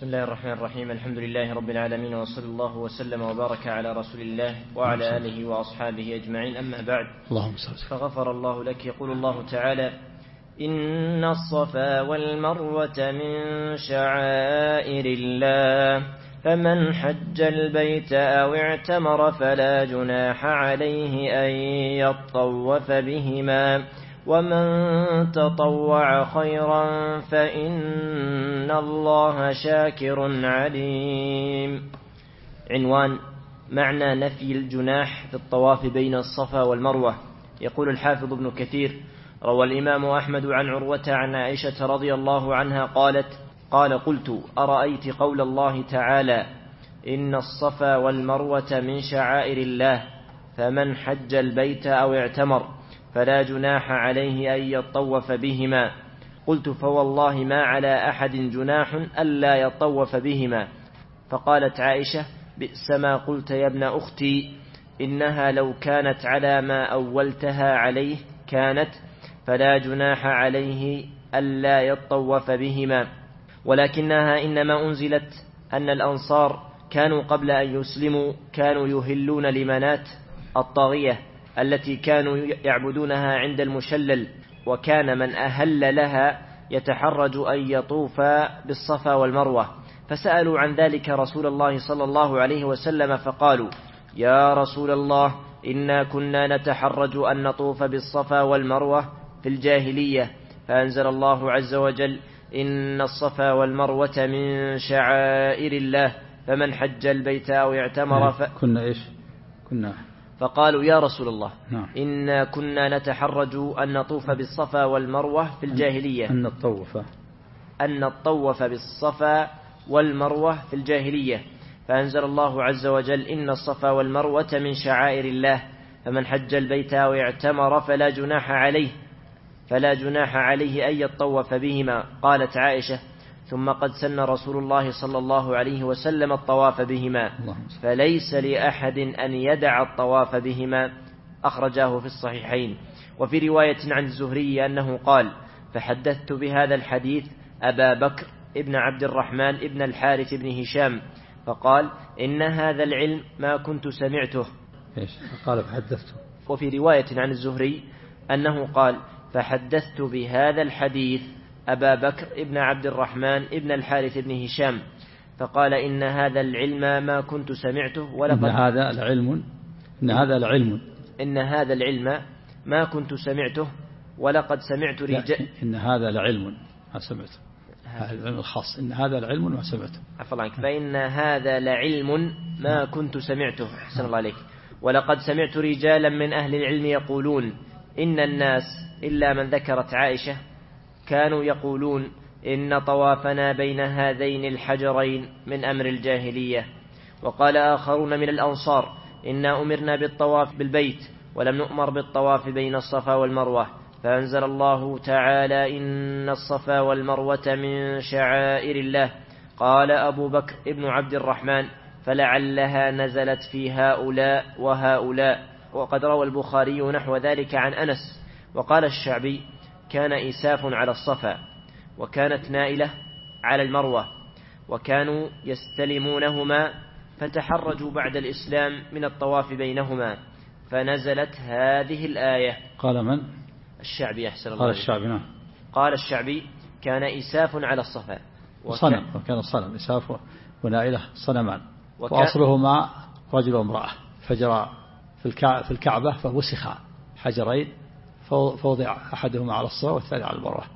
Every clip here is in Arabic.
بسم الله الرحمن الرحيم. الحمد لله رب العالمين، وصلى الله وسلم وبارك على رسول الله وعلى آله وأصحابه أجمعين. أما بعد، فغفر الله لك. يقول الله تعالى: إن الصفا والمروة من شعائر الله، فمن حج البيت أو اعتمر فلا جناح عليه أن يطوف بهما، ومن تطوع خيرا فإن الله شاكر عليم. عنوان: معنى نفي الجناح في الطواف بين الصفا والمروة. يقول الحافظ ابن كثير: روى الإمام أحمد عن عروة عن عائشة رضي الله عنها قلت: أرأيت قول الله تعالى: إن الصفا والمروة من شعائر الله، فمن حج البيت أو اعتمر فلا جناح عليه أن يطوف بهما. قلت: فوالله ما على أحد جناح ألا يطوف بهما. فقالت عائشة: بئس ما قلت يا ابن أختي، إنها لو كانت على ما أولتها عليه كانت، فلا جناح عليه ألا يطوف بهما، ولكنها إنما أنزلت أن الأنصار كانوا قبل أن يسلموا كانوا يهلون لمنات الطاغية التي كانوا يعبدونها عند المشلل، وكان من أهل لها يتحرج أن يطوف بالصفا والمروة، فسألوا عن ذلك رسول الله صلى الله عليه وسلم فقالوا: يا رسول الله، إنا كنا نتحرج أن نطوف بالصفا والمروة في الجاهلية، فأنزل الله عز وجل: إن الصفا والمروة من شعائر الله، فمن حج البيت أو اعتمر فقالوا: يا رسول الله، إنا كنا نتحرج أن نطوف بالصفا والمروة في الجاهلية، أن نطوف بالصفا والمروة في الجاهلية، فأنزل الله عز وجل: إن الصفا والمروة من شعائر الله، فمن حج البيت أو اعتمر فلا جناح عليه أن يطوف بهما. قالت عائشة: ثم قد سن رسول الله صلى الله عليه وسلم الطواف بهما، فليس لأحد أن يدع الطواف بهما. أخرجاه في الصحيحين. وفي رواية عن الزهري أنه قال: فحدثت بهذا الحديث أبا بكر ابن عبد الرحمن ابن الحارث بن هشام، فقال: إن هذا العلم ما كنت سمعته. قال فحدثته. وفي رواية عن الزهري أنه قال: فحدثت بهذا الحديث أبا بكر ابن عبد الرحمن ابن الحارث بن هشام، فقال: إن هذا العلم ما كنت سمعته، ولقد إن هذا العلم ما كنت سمعته، ولقد سمعت رجال. إن هذا لعلم ما سمعته، العلم الخاص. إن هذا لعلم ما سمعته. عفوا عنك. فإن هذا لعلم ما كنت سمعته. أحسن الله عليك. ولقد سمعت رجالا من أهل العلم يقولون إن الناس إلا من ذكرت عائشة كانوا يقولون: إن طوافنا بين هذين الحجرين من أمر الجاهلية. وقال آخرون من الأنصار: إنا أمرنا بالطواف بالبيت ولم نؤمر بالطواف بين الصفا والمروة، فأنزل الله تعالى: إن الصفا والمروة من شعائر الله. قال أبو بكر ابن عبد الرحمن: فلعلها نزلت في هؤلاء وهؤلاء. وقد روى البخاري نحو ذلك عن أنس. وقال الشعبي: كان إساف على الصفا، وكانت نائلة على المروة، وكانوا يستلمونهما، فتحرجوا بعد الإسلام من الطواف بينهما، فنزلت هذه الآية. قال من؟ الشعبي. أحسن الله. قال الشعبي. نعم. قال الشعبي: كان إساف على الصفا، وكان الصنم إساف ونائلة صنمان، وأصله مع رجل وامرأة، فجرى في الكعبة فوسخ حجرين، فوضع أحدهما على الصفا والثاني على المروة.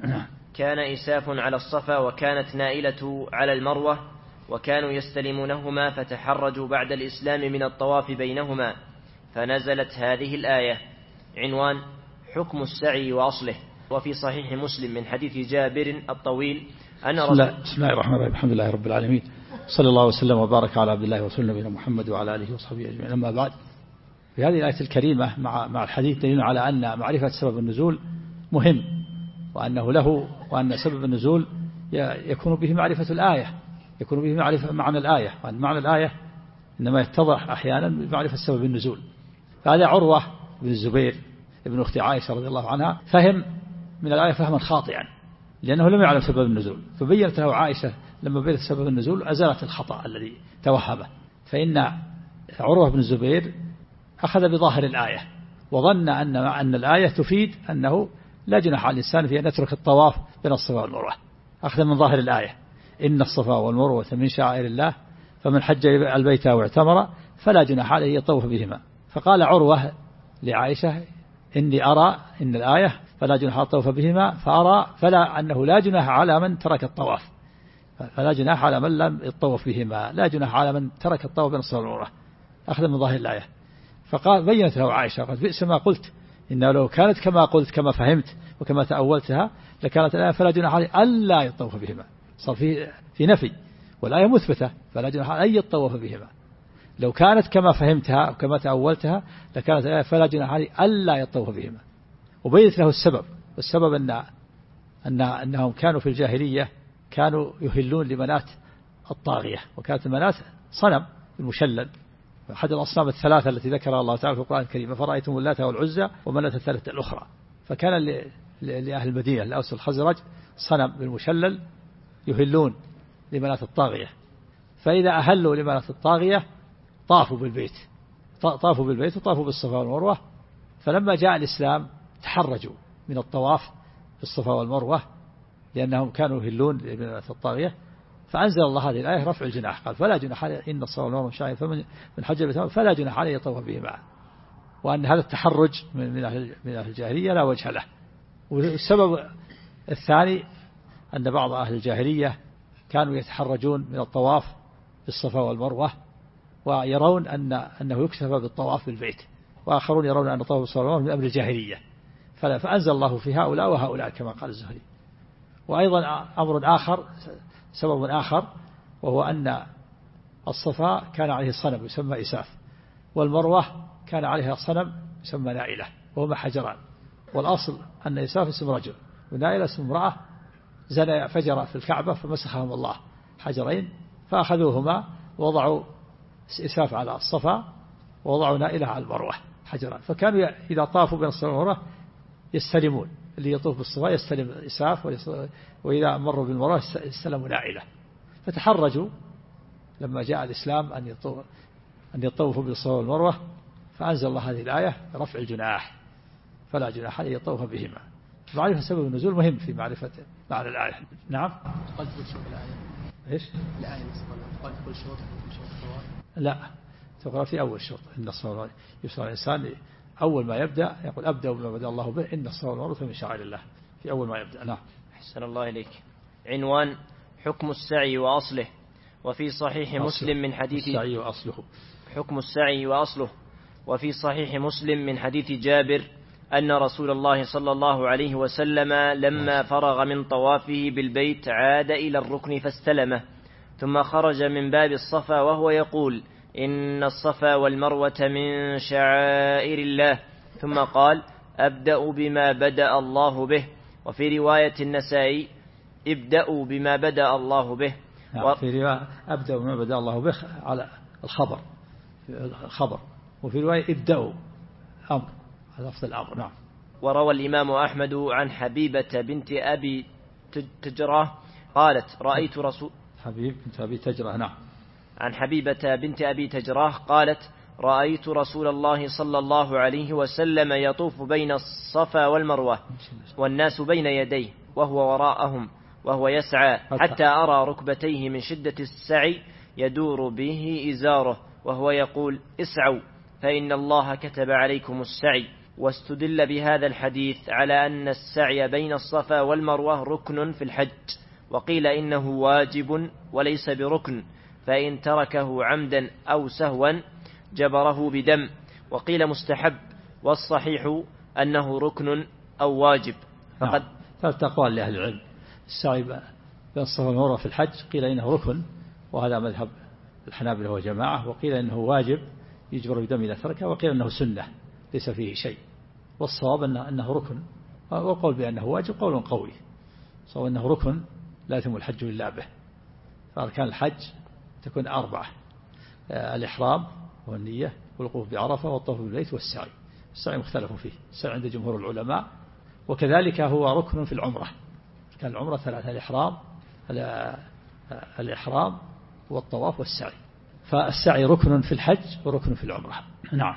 كان إساف على الصفا، وكانت نائلة على المروة، وكانوا يستلمونهما، فتحرجوا بعد الإسلام من الطواف بينهما، فنزلت هذه الآية. عنوان: حكم السعي وأصله. وفي صحيح مسلم من حديث جابر الطويل أن بسم الله الرحمن الرحيم. الحمد لله رب العالمين، صلى الله وسلم وبارك على عبد الله ورسوله نبينا محمد وعلى آله وصحبه أجمعين. أما بعد، في هذه الآية الكريمة مع الحديث دليل على أن معرفة سبب النزول مهم، وأنه له، وأن سبب النزول يكون به معرفة الآية، يكون به معرفة معنى الآية، وأن معنى الآية إنما يتضح أحيانا بمعرفة سبب النزول. فهذا عروة بن الزبير ابن أخت عائشة رضي الله عنها فهم من الآية فهما خاطئا، لأنه لم يعلم سبب النزول، فبينت له عائشة لما بينت سبب النزول أزالت الخطأ الذي توهمه. فإن عروة بن الزبير أخذ بظاهر الآية وظن أن الآية تفيد أنه لا جناح على الإنسان في أن يترك الطواف بين الصفا والمروة، أخذ من ظاهر الآية إن الصفا والمروة من شعائر الله فمن حج البيت أو اعتمر فلا جناح عليه يطوف بهما. فقال عروة لعائشة إني أرى إن الآية فلا جناح على الطواف بهما فأرى أنه لا جناح على من ترك الطواف، فلا جناح على من لم يطوف بهما، لا جناح على من ترك الطواف بين الصفا والمروة، أخذ من ظاهر الآية. فقال بينت له عائشة قالت بئس ما قلت، إنه لو كانت كما قلت كما فهمت وكما تأولتها لكانت الآية فلا جناح عليه ألا يطوف بهما، صار في نفي والآية مثبتة فلا جناح عليه أن يطوف بهما. لو كانت كما فهمتها وكما تأولتها لكانت الآية فلا جناح عليه ألا يطوف بهما. وبينت له السبب أنهم كانوا في الجاهلية كانوا يهلون لمنات الطاغية، وكانت المنات صنم المشلل أحد الأصنام الثلاثة التي ذكرها الله تعالى في القرآن الكريم، فرأيتم اللات والعزى ومناة الثالثة الأخرى. فكان لأهل المدينة الأوس والخزرج صنم بالمشلل يهلون لمناة الطاغية، فإذا أهلوا لمناة الطاغية طافوا بالبيت وطافوا بالصفا والمروة. فلما جاء الإسلام تحرجوا من الطواف بالصفا والمروة لأنهم كانوا يهلون لمناة الطاغية، فأنزل الله هذه الآية رفع الجناح، قال فلا جناح عليه إن الصفا والمروة شعائر فمن حج البيت فلا جناح عليه يطوف بهما، وأن هذا التحرج من أهل الجاهلية لا وجه له. والسبب الثاني أن بعض أهل الجاهلية كانوا يتحرجون من الطواف بالصفا والمروة ويرون أنه يكتفى بالطواف بالبيت، وآخرون يرون أن الطواف بالصفا والمروة من أمر الجاهلية، فأنزل الله في هؤلاء وهؤلاء كما قال الزهري. وأيضا سبب آخر وهو أن الصفا كان عليه صنم يسمى إساف، والمروة كان عليها صنم يسمى نائلة، وهما حجران، والأصل أن إساف اسم رجل ونائلة اسم امرأة زنى فجر في الكعبة فمسخهم الله حجرين فأخذوهما ووضعوا إساف على الصفا ووضعوا نائلة على المروة حجران. فكانوا إذا طافوا بين الصفا والمروة يستلمون، اللي يطوف بالصفا يستلم إساف، وإذا مروا بالمروة يستلموا نائلة. فتحرجوا لما جاء الإسلام أن يطوفوا بالصفا والمروة، فأنزل الله هذه الآية رفع الجناح فلا جناح عليه يطوف بهما. معرفة سبب النزول مهم في معرفة معنى الآية. نعم. قلت كل شوط الآية. إيش؟ الآية قلت كل شوط لا، تقرأ في أول شوط إن الصلاة يسرى الإنسان أول ما يبدأ يقول أبدأ بما بدأ الله به إن الصلاة والمروة من شعائر الله في أول ما يبدأ. نعم. أحسن الله إليك. عنوان حكم السعي وأصله. وفي صحيح مسلم من حديث السعي وأصله. حكم السعي وأصله. وفي صحيح مسلم من حديث جابر أن رسول الله صلى الله عليه وسلم لما فرغ من طوافه بالبيت عاد إلى الركن فاستلمه، ثم خرج من باب الصفا وهو يقول إن الصفا والمروة من شعائر الله، ثم قال أبدأ بما بدأ الله به. وفي رواية النسائي ابدأوا بما بدأ الله به. في رواية أبدأ بما بدأ الله به على الخبر، وفي رواية ابدأوا أمر على لفظ الأمر. نعم. وروى الإمام أحمد عن حبيبة بنت أبي تجراه قالت رأيت رسول حبيب بنت أبي تجراه. نعم. عن حبيبة بنت أبي تجراه قالت رأيت رسول الله صلى الله عليه وسلم يطوف بين الصفا والمروة والناس بين يديه وهو وراءهم وهو يسعى حتى أرى ركبتيه من شدة السعي يدور به إزاره وهو يقول اسعوا فإن الله كتب عليكم السعي. واستدل بهذا الحديث على أن السعي بين الصفا والمروة ركن في الحج، وقيل إنه واجب وليس بركن، فإن تركه عمدا أو سهوا جبره بدم، وقيل مستحب، والصحيح أنه ركن أو واجب. فقد ثلاث أقوال لأهل العلم. السعي بين الصفا والمروة في الحج قيل إنه ركن، وهذا مذهب الحنابلة وجماعة، وقيل إنه واجب يجبر بدم إذا تركه، وقيل إنه سنة ليس فيه شيء. والصواب أنه ركن، وقول بأنه واجب قول قوي. صواب أنه ركن لا يتم الحج إلا به. فأركان الحج تكون 4: الإحرام والنية والوقوف بعرفة والطواف بالبيت والسعي. السعي مختلف فيه، السعي عند جمهور العلماء، وكذلك هو ركن في العمرة. كان العمرة 3: الإحرام الإحرام والطواف والسعي. فالسعي ركن في الحج وركن في العمرة. نعم.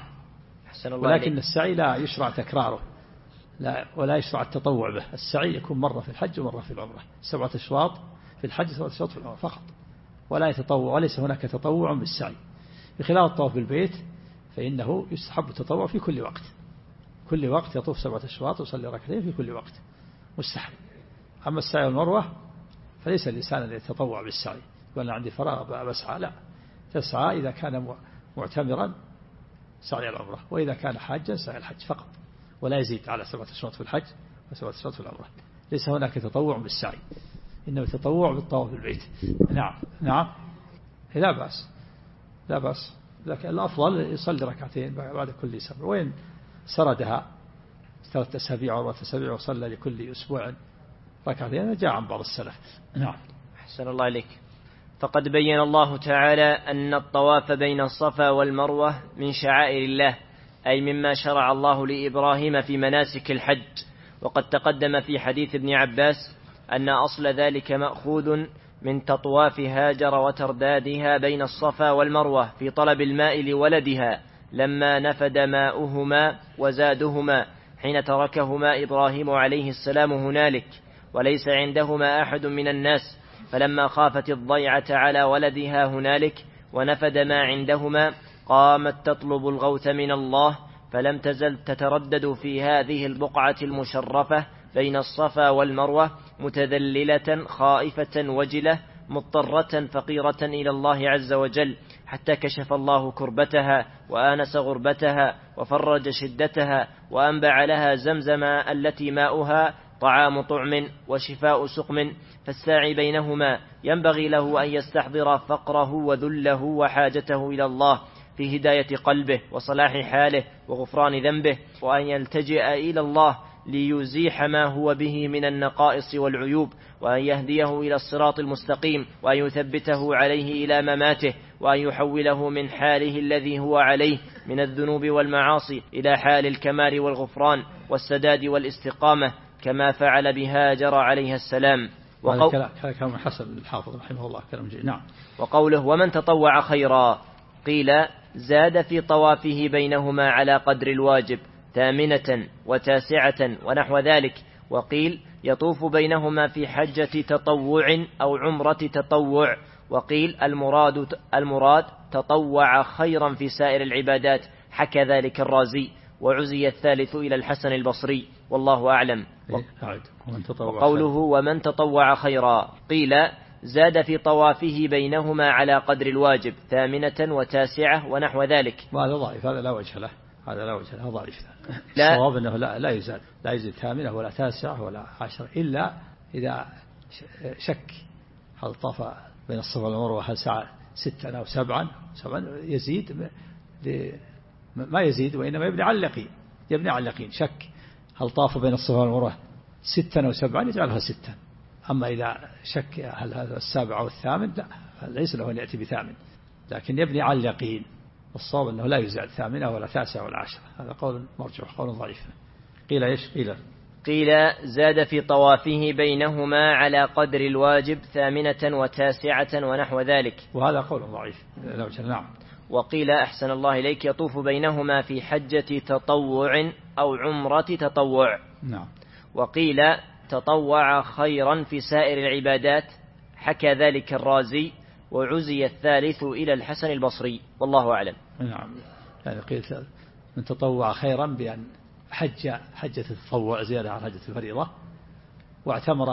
ولكن السعي لا يشرع تكراره، لا ولا يشرع التطوع به. السعي يكون مرة في الحج ومرة في العمرة، 7 أشواط في الحج 7 أشواط في العمرة فقط، ولا يتطوع، وليس هناك تطوع بالسعي. بخلاف الطواف بالبيت فإنه يستحب التطوع في كل وقت، كل وقت يطوف 7 أشواط ويصلي ركعتين في كل وقت مستحب. أما السعي والمروة فليس الإنسان الذي يتطوع بالسعي ولا عندي فراغ بسعى، لا، تسعى إذا كان معتمرا سعي العمرة، وإذا كان حاجا سعي الحج فقط، ولا يزيد على 7 أشواط في الحج و7 أشواط في العمرة. ليس هناك تطوع بالسعي، إنه تطوع بالطواف بالبيت. نعم نعم، لا بأس لا بأس، لكن الأفضل يصلي ركعتين بعد كل سبع، وين سردها 3 أسابيع أو 4 أسابيع وصلى لكل أسبوع ركعتين جاء عن بعض السلف. نعم. أحسن الله إليك. فقد بين الله تعالى أن الطواف بين الصفا والمروة من شعائر الله، أي مما شرع الله لإبراهيم في مناسك الحج. وقد تقدم في حديث ابن عباس أن أصل ذلك مأخوذ من تطواف هاجر وتردادها بين الصفا والمروة في طلب الماء لولدها لما نفد ماؤهما وزادهما حين تركهما إبراهيم عليه السلام هنالك، وليس عندهما أحد من الناس، فلما خافت الضيعة على ولدها هنالك ونفد ما عندهما قامت تطلب الغوث من الله، فلم تزل تتردد في هذه البقعة المشرفة بين الصفا والمروة متذللة خائفة وجلة مضطرة فقيرة إلى الله عز وجل، حتى كشف الله كربتها وآنس غربتها وفرج شدتها وأنبع لها زمزم التي ماؤها طعام طعم وشفاء سقم. فالساعي بينهما ينبغي له أن يستحضر فقره وذله وحاجته إلى الله في هداية قلبه وصلاح حاله وغفران ذنبه، وأن يلتجئ إلى الله ليزيح ما هو به من النقائص والعيوب، وأن يهديه إلى الصراط المستقيم، وأن يثبته عليه إلى مماته، وأن يحوله من حاله الذي هو عليه من الذنوب والمعاصي إلى حال الكمال والغفران والسداد والاستقامة، كما فعل بهاجر عليها السلام. كلام حسن الحافظ رحمه الله كلام جيد. نعم. وقوله ومن تطوع خيرا، قيل زاد في طوافه بينهما على قدر الواجب 8 و9 ونحو ذلك، وقيل يطوف بينهما في حجة تطوع أو عمرة تطوع، وقيل المراد تطوع خيرا في سائر العبادات، حكى ذلك الرازي، وعزي الثالث إلى الحسن البصري والله أعلم. وقوله ومن تطوع خيرا، قيل زاد في طوافه بينهما على قدر الواجب 8 و9 ونحو ذلك. هذا ضعيف، هذا لا وجه له، هذا لا وجه له، ضعيف. الصواب أنه لا يزاد، لا يزيد 8 ولا 9 ولا 10، إلا إذا شك هل طاف بين الصفا والمروة هل سعى 6 أو 7 يزيد، ما يزيد وإنما يبني على اليقين، شك هل طاف بين الصفا والمروة 6 أو 7 يجعلها 6. أما إذا شك هل هذا 7 أو 8 لا، ليس له أن يأتي ب8، لكن يبني على اليقين. الصواب أنه لا يزاد 8 ولا 9 ولا 10، هذا قول مرجوح، قول ضعيف. قيل إيش؟ قيل زاد في طوافه بينهما على قدر الواجب 8 و9 ونحو ذلك، وهذا قول ضعيف. نعم. وقيل أحسن الله إليك يطوف بينهما في حجة تطوع أو عمرة تطوع. نعم. وقيل تطوع خيرا في سائر العبادات، حكى ذلك الرازي، وعزي الثالث إلى الحسن البصري والله أعلم. نعم. يعني قيل من تطوع خيرا بأن حجة التطوع زيادة على حجة الفريضة، واعتمر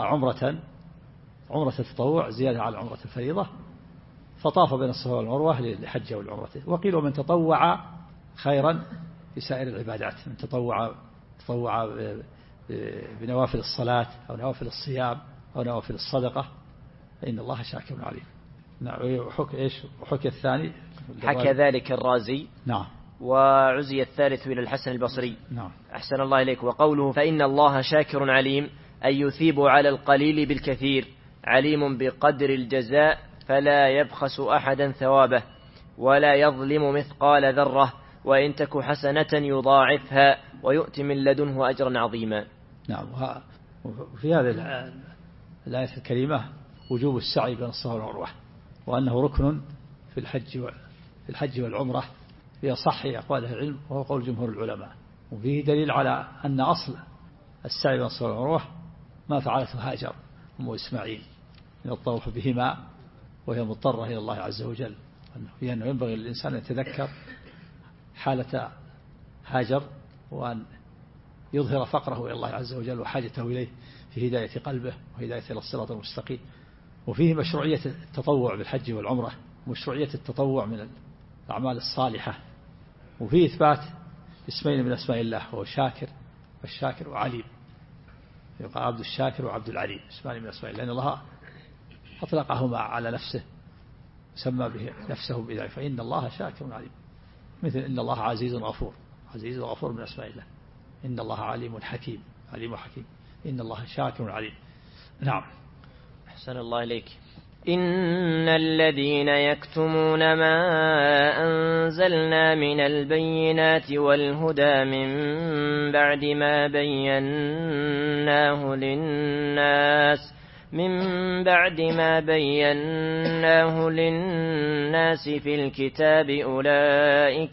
عمرة التطوع زيادة على عمرة الفريضة، فطاف بين الصفا والمروة للحج والعمرة. وقيل من تطوع خيرا في سائر العبادات، من تطوع بنوافل الصلاة أو نوافل الصيام أو نوافل الصدقة فإن الله شاكر عليم. نعم. وحكي الثاني حكى ذلك الرازي. نعم. وعزي الثالث إلى الحسن البصري. نعم. أحسن الله إليك. وقوله فإن الله شاكر عليم، أي يثيب على القليل بالكثير، عليم بقدر الجزاء، فلا يبخس أحدا ثوابه ولا يظلم مثقال ذرة، وإن تك حسنة يضاعفها ويؤتي من لدنه أجرا عظيما. نعم. وفي هذه الآية الكريمة وجوب السعي بين الصفا والمروة، وأنه ركن في الحج والعمرة في أصح أقوال العلم، وهو قول جمهور العلماء. وفيه دليل على أن أصل السعي بين الصفا والمروة ما فعلته هاجر أم إسماعيل من الطواف بهما وهي مضطرة إلى الله عز وجل، لأنه ينبغي للإنسان أن يتذكر حالة هاجر، وأن يظهر فقره إلى الله عز وجل وحاجته إليه في هداية قلبه وهداية إلى الصراط المستقيم. وفيه مشروعية التطوع بالحج والعمرة، مشروعية التطوع من الأعمال الصالحة. وفيه إثبات اسمين من أسماء الله، هو شاكر والشاكر وعليم، يقال عبد الشاكر وعبد العليم، اسمان من أسماء الله، لأن الله أطلقهما على نفسه سمى به نفسه بذلك، فإن الله شاكر عليم، مثل إن الله عزيز غفور، عزيز وغفور من أسماء الله. إن الله عليم حكيم، عليم وحكيم، إن الله شاكر عليم. نعم. أحسن الله إليك. إن الذين يكتمون ما أنزلنا من البينات والهدى من بعد ما بيناه للناس في الكتاب أولئك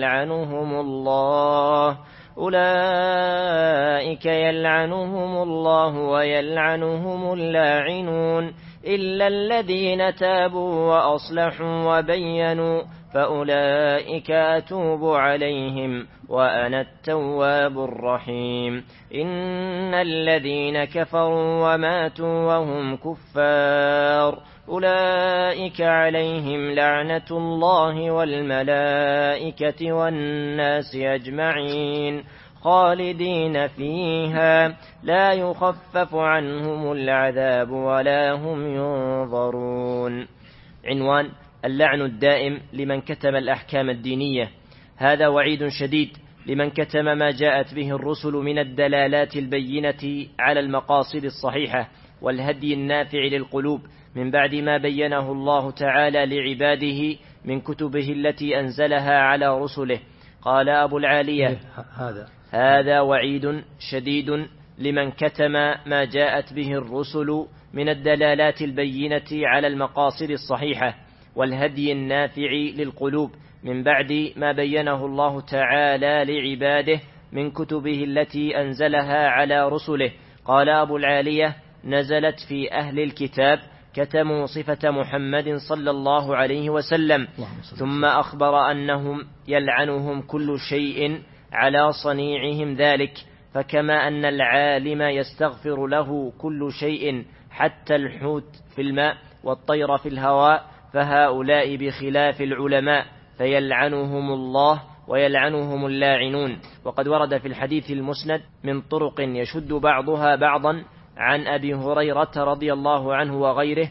يلعنهم الله ويلعنهم اللاعنون إلا الذين تابوا وأصلحوا وبينوا فأولئك أتوب عليهم وأنا التواب الرحيم. إن الذين كفروا وماتوا وهم كفار أولئك عليهم لعنة الله والملائكة والناس أجمعين خالدين فيها لا يخفف عنهم العذاب ولا هم ينظرون. عنوان: اللعن الدائم لمن كتم الأحكام الدينية. هذا وعيد شديد لمن كتم ما جاءت به الرسل من الدلالات البينة على المقاصد الصحيحة والهدي النافع للقلوب من بعد ما بينه الله تعالى لعباده من كتبه التي أنزلها على رسله. قال أبو العالية: هذا وعيد شديد لمن كتم ما جاءت به الرسل من الدلالات البينة على المقاصد الصحيحة والهدي النافع للقلوب من بعد ما بينه الله تعالى لعباده من كتبه التي أنزلها على رسله. قال أبو العالية: نزلت في أهل الكتاب كتموا صفة محمد صلى الله عليه وسلم، ثم أخبر أنهم يلعنهم كل شيء على صنيعهم ذلك، فكما أن العالم يستغفر له كل شيء حتى الحوت في الماء والطير في الهواء، فهؤلاء بخلاف العلماء فيلعنهم الله ويلعنهم اللاعنون. وقد ورد في الحديث المسند من طرق يشد بعضها بعضا عن أبي هريرة رضي الله عنه وغيره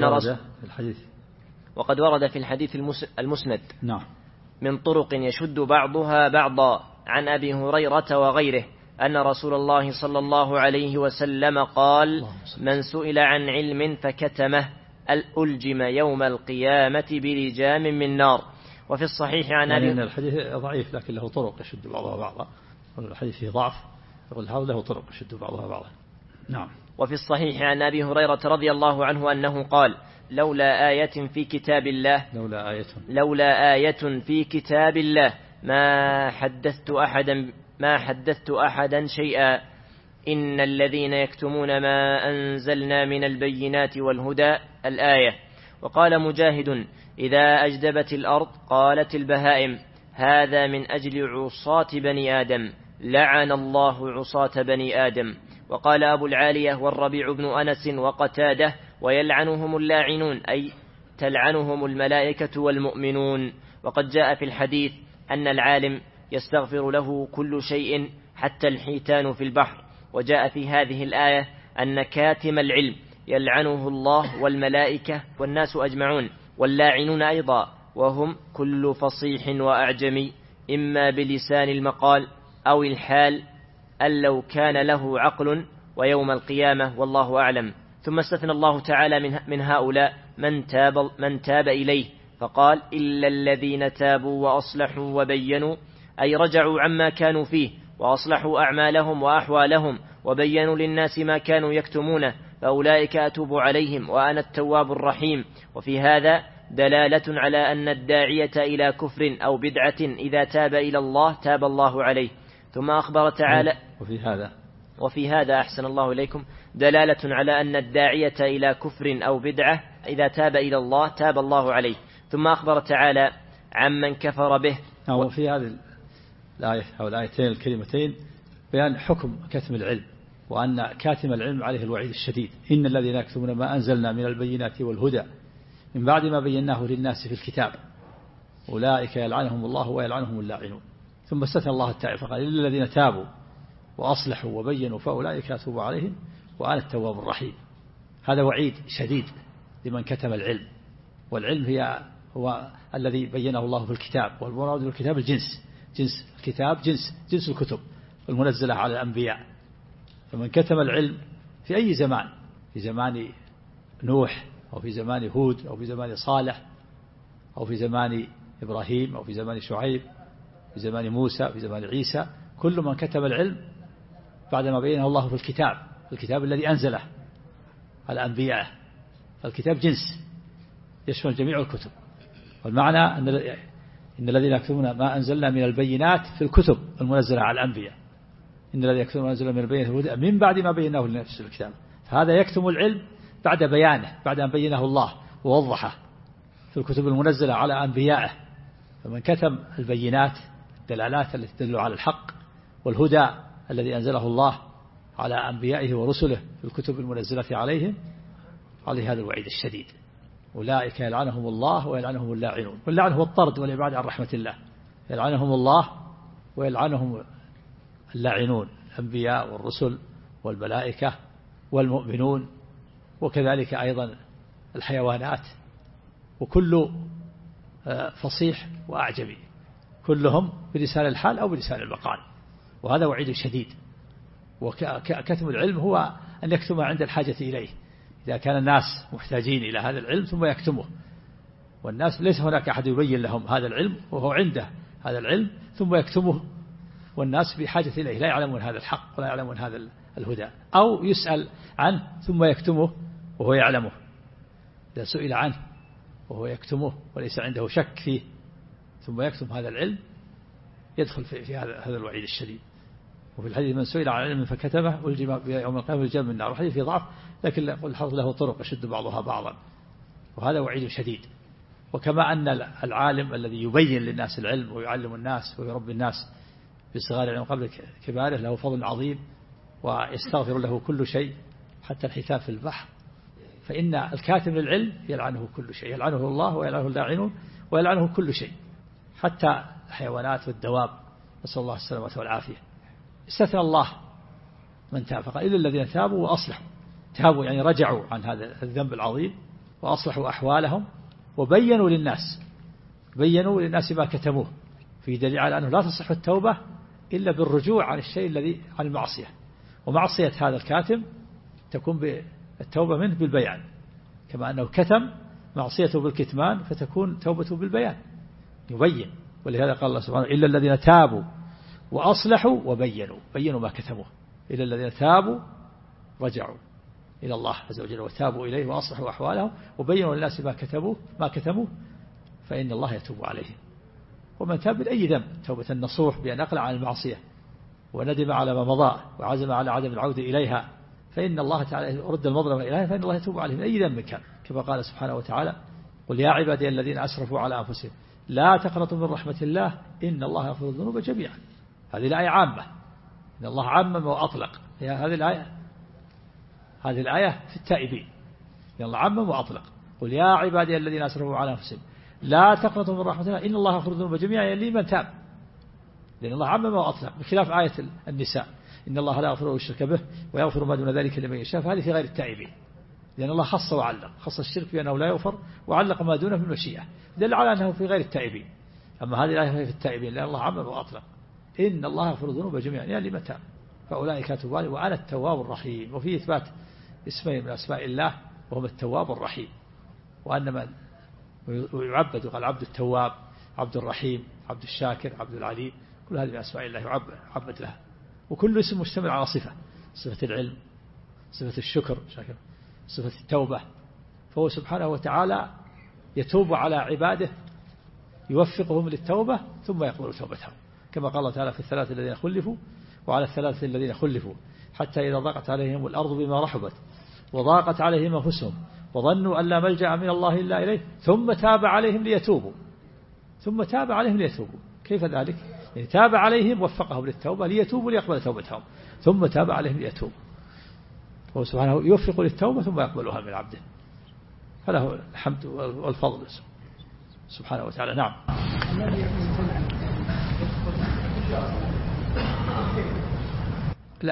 وقد ورد في الحديث المسند من طرق يشد بعضها بعضا عن أبي هريرة وغيره أن رسول الله صلى الله عليه وسلم قال: من سئل عن علم فكتمه ألجم يوم القيامة بلجام من نار. وفي الصحيح عن أبي الحديث ضعيف لكن له طرق يشد بعضها بعضا، الحديث فيه ضعف، يقول هذا له طرق يشد بعضها بعضا. نعم. وفي الصحيح عن أبي هريرة رضي الله عنه أنه قال: لولا آية في كتاب الله ما حدثت أحدا شيئا. إن الذين يكتمون ما أنزلنا من البينات والهدى الآية. وقال مجاهد: إذا أجدبت الأرض قالت البهائم هذا من أجل عصاة بني آدم، لعن الله عصاة بني آدم. وقال أبو العالية والربيع بن أنس وقتاده: ويلعنهم اللاعنون أي تلعنهم الملائكة والمؤمنون. وقد جاء في الحديث أن العالم يستغفر له كل شيء حتى الحيتان في البحر. وجاء في هذه الآية أن كاتم العلم يلعنه الله والملائكة والناس أجمعون، واللاعنون أيضا، وهم كل فصيح وأعجمي إما بلسان المقال أو الحال أن لو كان له عقل ويوم القيامة، والله أعلم. ثم استثنى الله تعالى من هؤلاء من تاب إليه، فقال: إلا الذين تابوا وأصلحوا وبينوا، أي رجعوا عما كانوا فيه وأصلحوا أعمالهم وأحوالهم وبينوا للناس ما كانوا يكتمونه، فأولئك أتوب عليهم وأنا التواب الرحيم. وفي هذا دلالة على أن الداعية إلى كفر أو بدعة إذا تاب إلى الله تاب الله عليه. ثم أخبر تعالى وفي هذا أحسن الله إليكم دلالة على أن الداعية إلى كفر أو بدعة إذا تاب إلى الله تاب الله عليه. ثم أخبر تعالى عمن كفر به. وفي هذه الآية أو الآيتين الكريمتين بيان حكم كتم العلم، وأن كاتم العلم عليه الوعيد الشديد. إن الذين يكتمون ما أنزلنا من البينات والهدى من بعد ما بيناه للناس في الكتاب أولئك يلعنهم الله ويلعنهم اللاعنون. ثم استثنى الله التائب فقال إلا الذين تابوا وأصلحوا وبينوا فأولئك أتوب عليهم وأنا التواب الرحيم. هذا وعيد شديد لمن كتم العلم، والعلم هو الذي بينه الله في الكتاب، والمراد بالكتاب الجنس، جنس الكتاب جنس الكتب المنزلة على الأنبياء. فمن كتم العلم في أي زمان، في زمان نوح أو في زمان هود أو في زمان صالح أو في زمان إبراهيم أو في زمان شعيب، في زمان موسى، في زمان عيسى، كل من كتم العلم بعدما بينه الله في الكتاب الذي أنزله على الأنبياء. الكتاب جنس يشمل جميع الكتب، والمعنى إن الذين يكتمون ما أنزلنا من البينات في الكتب المنزلة على الأنبياء، إن الذين يكتمون ما أنزلنا من البينات من بعد ما بيناه للناس في الكتاب. فهذا يكتم العلم بعد بيانه، بعد أن بينه الله ووضحه في الكتب المنزلة على أنبيائه. فمن كتم البينات الدلالات التي تدل على الحق والهدى الذي أنزله الله على أنبيائه ورسله في الكتب المنزلة عليهم، عليه هذا الوعيد الشديد. أولئك يلعنهم الله ويلعنهم اللاعنون. واللعن هو الطرد والإبعاد عن رحمة الله. يلعنهم الله ويلعنهم اللاعنون، الأنبياء والرسل والملائكة والمؤمنون، وكذلك أيضا الحيوانات، وكل فصيح وأعجمي كلهم بلسان الحال أو بلسان المقال. وهذا وعيد شديد. وكتم العلم هو أن يكتم عند الحاجة إليه، إذا كان الناس محتاجين إلى هذا العلم ثم يكتمه، والناس ليس هناك أحد يبين لهم هذا العلم وهو عنده هذا العلم ثم يكتمه، والناس بحاجة إليه لا يعلمون هذا الحق ولا يعلمون هذا الهدى، أو يسأل عنه ثم يكتمه وهو يعلمه. إذا سئل عنه وهو يكتمه وليس عنده شك فيه ثم يكتم هذا العلم يدخل في هذا الوعيد الشديد. وفي الحديث من سئل عن علم فكتمه والجم يوم القيامة الجم من النار. الحديث في ضعف، لكن الحديث له طرق يشد بعضها بعضا، وهذا وعيد شديد. وكما أن العالم الذي يبين للناس العلم ويعلم الناس ويربي الناس بصغار العلم قبل كباره له فضل عظيم، ويستغفر له كل شيء حتى الحيتان في البحر، فإن الكاتم للعلم يلعنه كل شيء، يلعنه الله ويلعنه اللاعنون ويلعنه كل شيء حتى الحيوانات والدواب، نسأل الله السلامة والعافية. استثنى الله من تاب فقال إلا الذين تابوا وأصلحوا. تابوا يعني رجعوا عن هذا الذنب العظيم وأصلحوا أحوالهم وبينوا للناس ما كتموه. في دليل على أنه لا تصح التوبة إلا بالرجوع عن الشيء الذي عن المعصية، ومعصية هذا الكاتم تكون بالتوبة منه بالبيان، كما أنه كتم معصيته بالكتمان فتكون توبته بالبيان يبين. ولهذا قال الله سبحانه إلا الذين تابوا وأصلحوا بينوا ما كتموه. إلا الذين تابوا رجعوا إلى الله عز وجل وتابوا إليه وأصلحوا أحوالهم وبينوا للناس ما كتموه فإن الله يتوب عليهم. ومن تاب من أي ذنب توبة النصوح بأن أقلع عن المعصية وندم على ما مضى وعزم على عدم العودة إليها فإن الله تعالى رد المظلم إليها فإن الله يتوب عليه من أي ذنب كان، كما قال سبحانه وتعالى قل يا عبادي الذين أسرفوا على أنفسهم لا تقنطوا من رحمة الله إن الله يغفر الذنوب جميعا. هذه الآية عامة، إن الله عمم وأطلق. هذه الآية في التائبين، إن الله عمم وأطلق. قل يا عبادي الذين أسرفوا على أنفسهم لا تقنطوا من رحمة الله إن الله يغفر الذنوب جميعا يعني لمن تاب، لأن الله عمم وأطلق، بخلاف آية النساء إن الله لا يغفر الشرك به ويغفر ما دون ذلك لمن يشاء، فهذه في غير التائبين، لأن الله خص وعلق، خص الشرك بأنه لا يغفر وعلق ما دونه بالمشيئة، دل على أنه في غير التائبين. أما هذه الآية في التائبين لأن الله عمم وأطلق إن الله يغفر الذنوب جميعا يعني لمن تاب فأولئك أتوب عليهم وأنا التواب الرحيم. وفي إثبات اسمين من أسماء الله وهم التواب الرحيم، وأن من يعبد قال عبد التواب عبد الرحيم عبد الشاكر عبد العليم، كل هذه من أسماء الله يعبد لها، وكل اسم مشتمل على صفة العلم صفة الشكر، صفة التوبة. فهو سبحانه وتعالى يتوب على عباده، يوفقهم للتوبة ثم يقبل توبتهم، كما قال الله تعالى في الثلاثة الذين خلفوا وعلى الثلاثة الذين خلفوا حتى إذا ضاقت عليهم الأرض بما رحبت وضاقت عليهم أنفسهم وظنوا أن لا ملجأ من الله إلا إليه ثم تاب عليهم ليتوبوا. كيف ذلك؟ يعني تاب عليهم وفقهم للتوبة ليتوبوا ليقبل توبتهم ثم تاب عليهم ليتوبوا. هو سبحانه يوفق للتوبة ثم يقبلها من عبده، فله الحمد والفضل سبحانه وتعالى. نعم. لا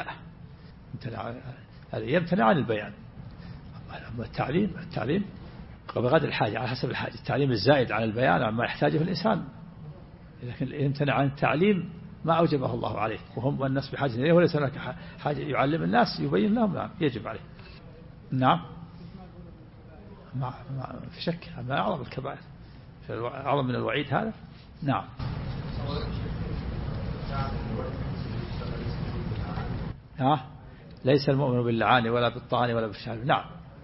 يمتنع عن البيان. التعليم بغير الحاجة على حسب الحاجة، التعليم الزائد عن البيان عما يحتاجه الإنسان، لكن يمتنع عن التعليم ما أوجبه الله عليه وهم والناس بحاجة إليه، وليس هناك حاجة يعلم الناس يبين لهم. نعم يجب عليه. نعم ما في شك، ما أعظم الكبائر، أعظم من الوعيد هذا. نعم. ليس المؤمن باللعان ولا بالطعن ولا بالشهادة. نعم.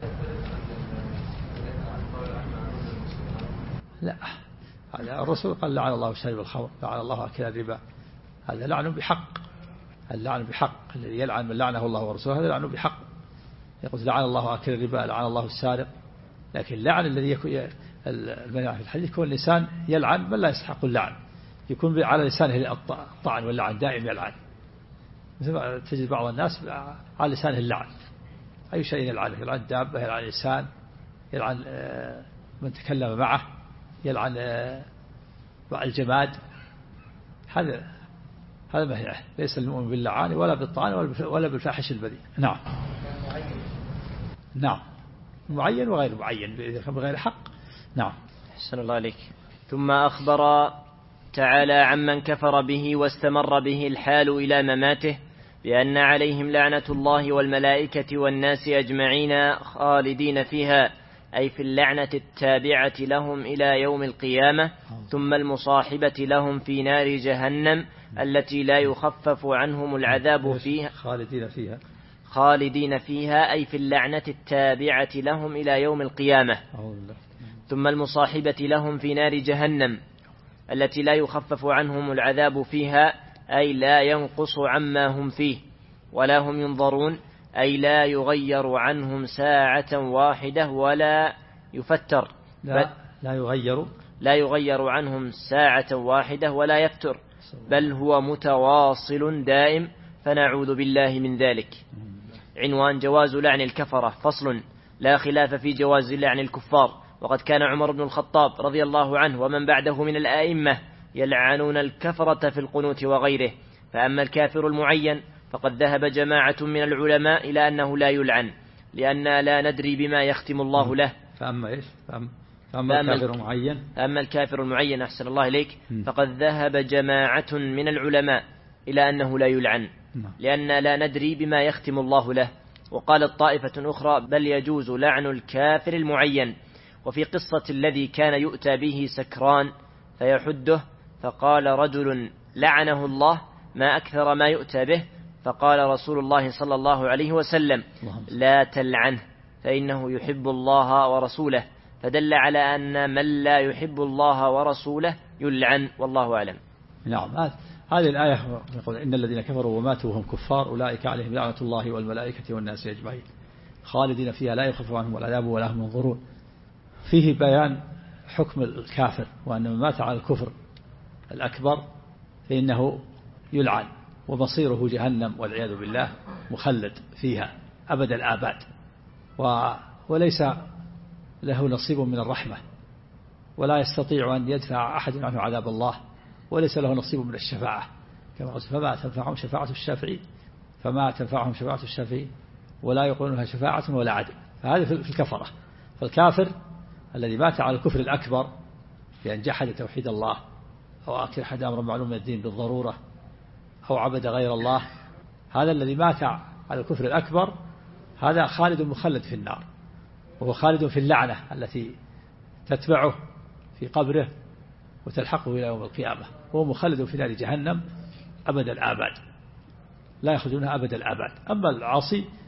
لا، هذا الرسول قال لعن الله شارب الخمر، لعن الله أكل الربا، هذا لعن بحق. اللعن بحق، الذي يلعن من لعنه الله ورسوله هذا لعن بحق. يقول لعن الله أكل الربا، لعن الله السارق. لكن اللعن الذي يكون المنع في الحديث يكون الإنسان يلعن من لا يستحق اللعن، يكون على لسانه الطعن واللعن، دائم يلعن. مثل تجد بعض الناس على لسانه اللعن، أي شيء يلعن الدابة، يلعن الإنسان، يلعن من تكلم معه، يلعن الجماد. هذا ما هي، ليس المؤمن باللعان ولا بالطعن ولا بالفاحش البذيء. نعم معين وغير معين بغير حق. نعم. أحسن الله عليك. ثم أخبر تعالى عمن كفر به واستمر به الحال إلى مماته بأن عليهم لعنة الله والملائكة والناس أجمعين خالدين فيها، أي في اللعنة التابعة لهم إلى يوم القيامة، ثم المصاحبة لهم في نار جهنم التي لا يخفف عنهم العذاب فيها، خالدين فيها أي في اللعنة التابعة لهم إلى يوم القيامة. ثم المصاحبة لهم في نار جهنم التي لا يخفف عنهم العذاب فيها، أي لا ينقص عما هم فيه ولا هم ينظرون، أي لا يغير عنهم ساعة واحدة ولا يفتر. لا يغير عنهم ساعة واحدة ولا يفتر، بل هو متواصل دائم، فنعوذ بالله من ذلك. عنوان: جواز لعن الكفرة. فصل: لا خلاف في جواز لعن الكفار، وقد كان عمر بن الخطاب رضي الله عنه ومن بعده من الآئمة يلعنون الكفرة في القنوت وغيره. فأما الكافر المعين فقد ذهب جماعة من العلماء إلى أنه لا يلعن، لأننا لا ندري بما يختم الله له. فأما الكافر المعين، أما الكافر المعين أحسن الله إليك، فقد ذهب جماعة من العلماء إلى أنه لا يلعن، لأننا لا ندري بما يختم الله له. وقالت طائفة أخرى: بل يجوز لعن الكافر المعين. وفي قصة الذي كان يؤتى به سكران فيحده، فقال رجل لعنه الله ما أكثر ما يؤتى به، فقال رسول الله صلى الله عليه وسلم: لا تلعنه فإنه يحب الله ورسوله، فدل على أن من لا يحب الله ورسوله يلعن، والله أعلم. نعم. هذه الآية يقول: إن الذين كفروا وماتوا وهم كفار أولئك عليهم لعنة الله والملائكة والناس أجمعين خالدين فيها لا يخفف عنهم العذاب ولا هم ينظرون. فيه بيان حكم الكافر، وأن من مات على الكفر الأكبر فإنه يلعن ومصيره جهنم والعياذ بالله، مخلد فيها أبد الآباد، وليس له نصيب من الرحمة، ولا يستطيع أن يدفع أحد عنه عذاب الله، وليس له نصيب من الشفاعة، كما قلت: فما تنفعهم شفاعة الشافعين ولا يقولونها شفاعة ولا عدل. فهذا في الكفرة. فالكافر الذي مات على الكفر الأكبر بأن جحد توحيد الله، أو أكل أحد أمر معلوم من الدين بالضرورة، أو عبد غير الله، هذا الذي مات على الكفر الأكبر هذا خالد مخلد في النار، وهو خالد في اللعنة التي تتبعه في قبره وتلحقه إلى يوم القيامة، وهو مخلد في نار جهنم أبد الآباد، لا يخرجونها أبد الآباد. أما العاصي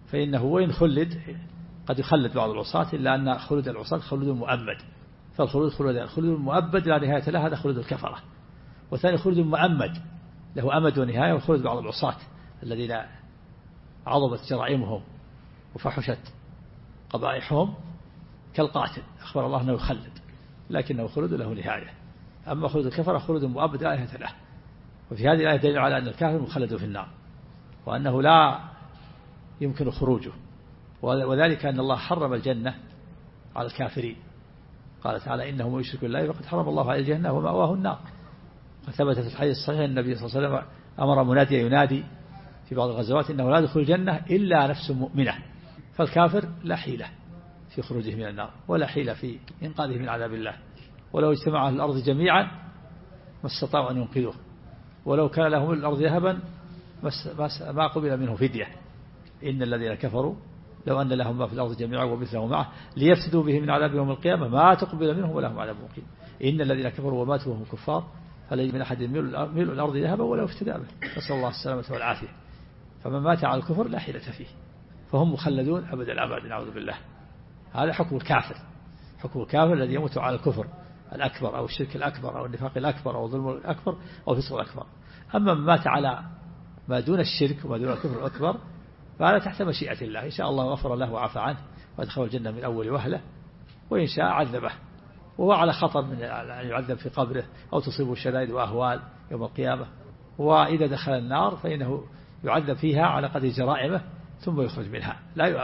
فإنه وإن خلد قد يخلد بعض العصاة، إلا أن خلود العصاة خلود مؤبد، فالخلود مؤبد لا نهاية له، هذا خلود الكفرة. والثاني خلود مؤمد له أمد ونهاية، وخلود بعض العصاة الذين عظمت جرائمهم وفحشت قبائحهم كالقاتل، أخبر الله أنه يخلد، لكنه خلود له نهاية. أما خلود الكفرة خلود مؤبد لا نهاية له. وفي هذه الآية دليل على أن الكافر مخلد في النار، وأنه لا يمكن خروجه، وذلك أن الله حرم الجنة على الكافرين. قال تعالى: إنه من يشرك بالله فقد حرم الله عليه الجنة ومأواه النار. وثبت في الحديث الصحيح النبي صلى الله عليه وسلم أمر مناديا ينادي في بعض الغزوات إنه لا يدخل الجنة إلا نفس مؤمنة. فالكافر لا حيلة في خروجه من النار، ولا حيلة في إنقاذه من عذاب الله، ولو اجتمع أهل الأرض جميعا ما استطاعوا أن ينقذوه، ولو كان لهم الأرض ذهبا ما قبل منه فدية. إن الذين كفروا لو أن لهم ما في الأرض جميعا ومثله معه ليفتدوا به من عذاب يوم القيامة ما تقبل منهم ولهم عذاب مقيم. إن الذين كفروا وماتوا وهم كفار فليس من أحد ملء الأرض ذهبا ولو افتدى به، نسأل الله السلامة والعافية. فمن مات على الكفر لا حيلة فيه، فهم مخلدون أبد الأبد، نعوذ بالله. هذا حكم الكافر، حكم الكافر الذي يموت على الكفر الأكبر أو الشرك الأكبر أو النفاق الأكبر أو الظلم الأكبر أو الفسق الأكبر. أما من مات على ما دون الشرك وما دون الكفر الأكبر فهذا تحت مشيئة الله، إن شاء الله غفر له وعفى عنه وادخله الجنة من أول وهلة، وإن شاء عذبه، وهو على خطر من أن يعذب في قبره أو تصيبه شدائد وأهوال يوم القيامة. وإذا دخل النار فإنه يعذب فيها على قدر جرائمه ثم يخرج منها، لا يؤب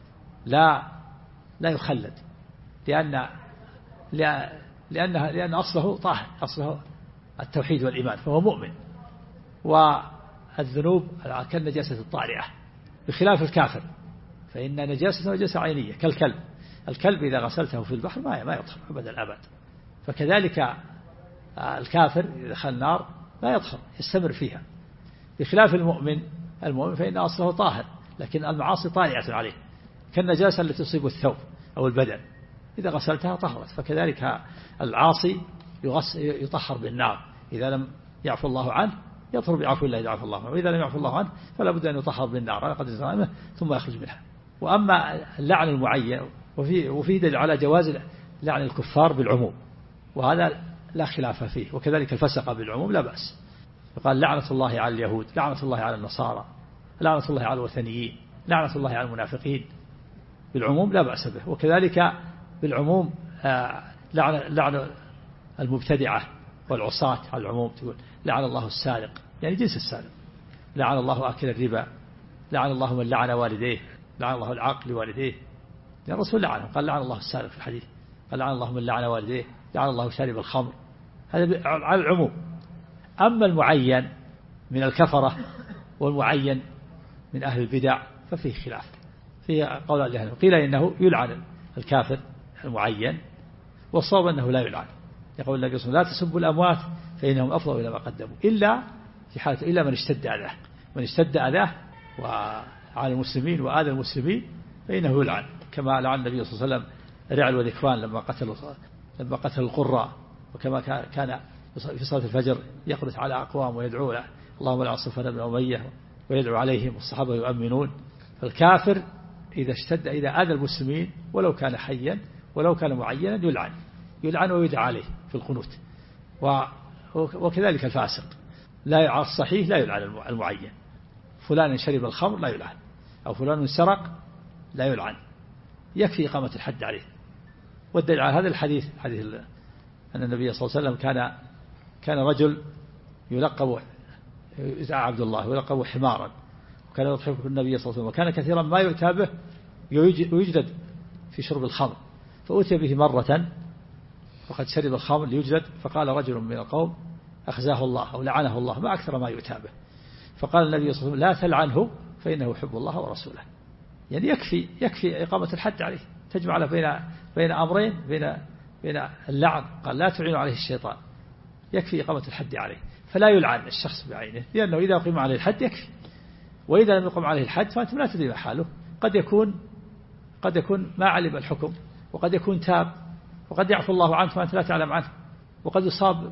لا يخلد، لأن أصله طاهر، أصله التوحيد والإيمان، فهو مؤمن. والذنوب كالنجاسة الطارئة، بخلاف الكافر فإن نجاسة عينية كالكلب. الكلب إذا غسلته في البحر ما يطهر أبدا الأبد، فكذلك الكافر إذا دخل النار لا يطهر، يستمر فيها. بخلاف المؤمن فإن أصله طاهر، لكن المعاصي طارئة عليه كالنجاسة التي تصيب الثوب أو البدن، إذا غسلتها طهرت. فكذلك العاصي يطهر بالنار إذا لم يعفو الله عنه، يطهر بعفو الله إذا عفو الله عنه، وإذا لم يعفو الله عنه فلا بد أن يطهر بالنار على قدر جرائمه ثم يخرج منها. وأما اللعن المعين وفيه دليل على جواز لعن الكفار بالعموم، وهذا لا خلاف فيه، وكذلك الفسق بالعموم لا بأس. فقال: لعنة الله على اليهود، لعنة الله على النصارى، لعنة الله على الوثنيين، لعنة الله على المنافقين، بالعموم لا بأس به. وكذلك بالعموم لعن المبتدعة والعصاة على العموم، تقول: لعن الله السارق، يعني جنس السارق، لعن الله آكل الربا، لعن الله من لعن والديه، لعن الله العاق لوالديه، يعني الرسول لعنه، قال: لعن الله السارق في الحديث، قال: لعن الله من لعن والديه، لعن الله شارب الخمر، هذا على العموم. أما المعين من الكفرة والمعين من أهل البدع ففيه خلاف، فيه قول أهل، قيل إنه يلعن الكافر المعين، والصواب أنه لا يلعن. يقول النبي صلى الله عليه وسلم: لا تسبوا الأموات فإنهم أفضل إلى ما قدموا، إلا في حالة إلا من اشتد أذاه، من اشتد أذاه وعلى المسلمين وآذى المسلمين فإنه يلعن، كما لعن النبي صلى الله عليه وسلم رعل وذكوان لما قتل القراء، وكما كان في صلاة الفجر يقنت على أقوام ويدعو له: اللهم لعن صفوان بن أمية، ويدعو عليهم والصحابة يؤمنون. فالكافر إذا آذى المسلمين ولو كان حيا ولو كان معينا يلعن ويدعى عليه في القنوت. وكذلك الفاسق لا الصحيح لا يلعن المعين، فلان شرب الخمر لا يلعن، أو فلان سرق لا يلعن، يكفي إقامة الحد عليه. والدليل على هذا الحديث أن النبي صلى الله عليه وسلم كان رجل يلقب عبد الله ويلقب حمارا، وكان يضحك النبي صلى الله عليه وسلم، وكان كثيرا ما يؤتى به ويجلد في شرب الخمر، فأتي به مرة وقد شرب الخمر ليجلد، فقال رجل من القوم: أخزاه الله أو لعنه الله، ما أكثر ما يؤتى به. فقال النبي صلى الله عليه وسلم: لا تلعنه فإنه يحب الله ورسوله. يعني يكفي إقامة الحد عليه، تجمع له بين أمرين، بين اللعن، قال: لا تعين عليه الشيطان، يكفي إقامة الحد عليه، فلا يلعن الشخص بعينه، لأنه إذا أقيم عليه الحد يكفي، وإذا لم يقم عليه الحد فأنت لا تدري ما حاله، قد يكون ما علم الحكم، وقد يكون تاب، وقد يعفو الله عنه وأنت لا تعلم عنه، وقد يصاب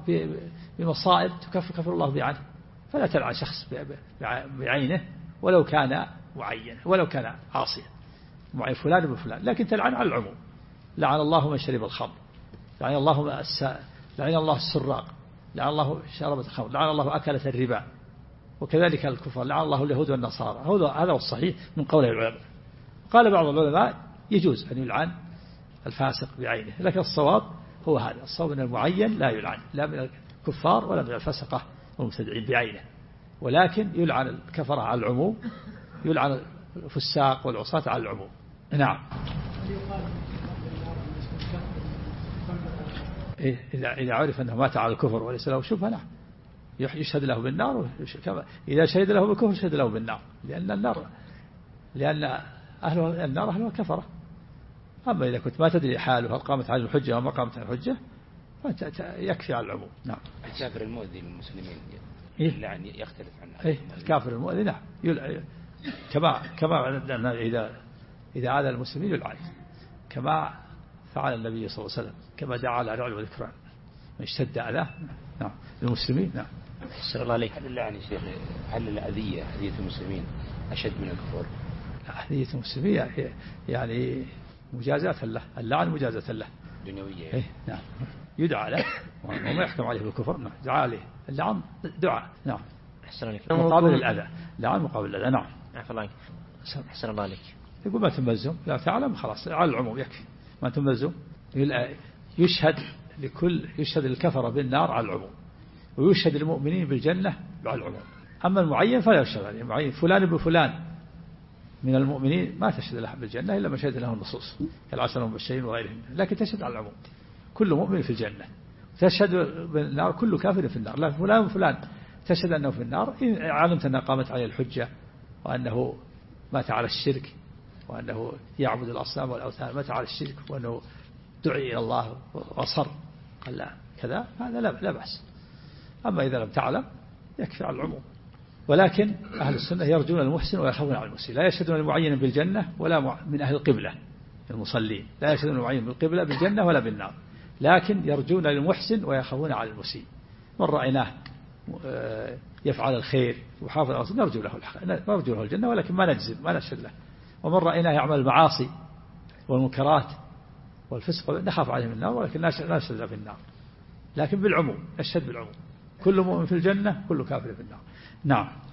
بمصائب تكفر الله به عنه. فلا تلعن شخص بعينه ولو كان معين ولو كان عاصيا معين فلان وفلان، لكن تلعن على العموم. لعن الله من شرب الخمر، لعن الله السراق، لعن الله شربة الخمر، لعن الله أكلة الربا، وكذلك الكفر، لعن الله اليهود والنصارى. هذا هو الصحيح من قول العلماء. قال بعض العلماء يجوز أن يلعن الفاسق بعينه، لكن الصواب هو هذا، الصواب من المعين لا يلعن، لا من الكفار ولا من الفسقة والمبتدعين بعينه، ولكن يلعن الكفرة على العموم، يلعن الفساق والعصاة على العموم. نعم. إذا عرف أنه مات على الكفر وليس له شبهة نعم يشهد له بالنار، إذا شهد له بالكفر شهد له بالنار، لأن أهل النار أهلها كفرة. أما إذا كنت ما تدري حاله هل قامت على الحجة أو ما قامت على الحجة يكفي على العموم. نعم. الكافر المؤذي للمسلمين يعني يختلف عنه. الكافر المؤذي نعم كما إذا عاد المسلمين يلعن، كما فعل النبي صلى الله عليه وسلم، كما دعا على العلم والإكرام من اشتد أذاه نعم للمسلمين. نعم. أحسن الله عليك. هل اللعن شيخ، هل الأذية أذية المسلمين أشد من الكفر؟ أذية المسلمين يعني مجازاة له، اللعن مجازاة له دنيوية. نعم يدعى له وما يحكم عليه بالكفر. نعم دعاء عليه، اللعن دعاء. نعم. أحسن الله عليك. مقابل الأذى، لعن مقابل الأذى. نعم. أحسن الله عليك. يقول ما تمزم لا تعلم خلاص على العموم يكفي، ما تمزم يشهد الكفر بالنار على العموم، ويشهد المؤمنين بالجنة على العموم. أما المعين فلا يشهد عليه، المعين فلان بفلان من المؤمنين ما تشهد له بالجنة إلا ما شهد له النصوص كالعشرة المبشرين وغيرهم، لكن تشهد على العموم كل مؤمن في الجنة. تشهد بالنار كل كافر في النار، لا فلان وفلان تشهد أنه في النار إن علمت أنها قامت عليه الحجة وأنه مات على الشرك وأنه يعبد الأصنام والأوثان، مات على الشرك وأنه دعي إلى الله وصر قال لا كذا، هذا لا بأس. أما إذا لم تعلم يكفي على العموم. ولكن أهل السنة يرجون المحسن ويخافون على المسيء، لا يشهدون المعين بالجنة ولا من أهل القبلة المصلين، لا يشهدون المعين بالقبلة بالجنة ولا بالنار، لكن يرجون للمحسن ويخافون على المسيء. من رأيناه يفعل الخير وحافظ على الصلاة نرجو له الجنة، ولكن ما نجزم ما نشهد له. ومن رأيناه يعمل المعاصي والمنكرات والفسق نخاف عليه من النار، ولكن لا نشهد له في النار، لكن بالعموم نشهد بالعموم، كل مؤمن في الجنة كل كافر في النار. نعم.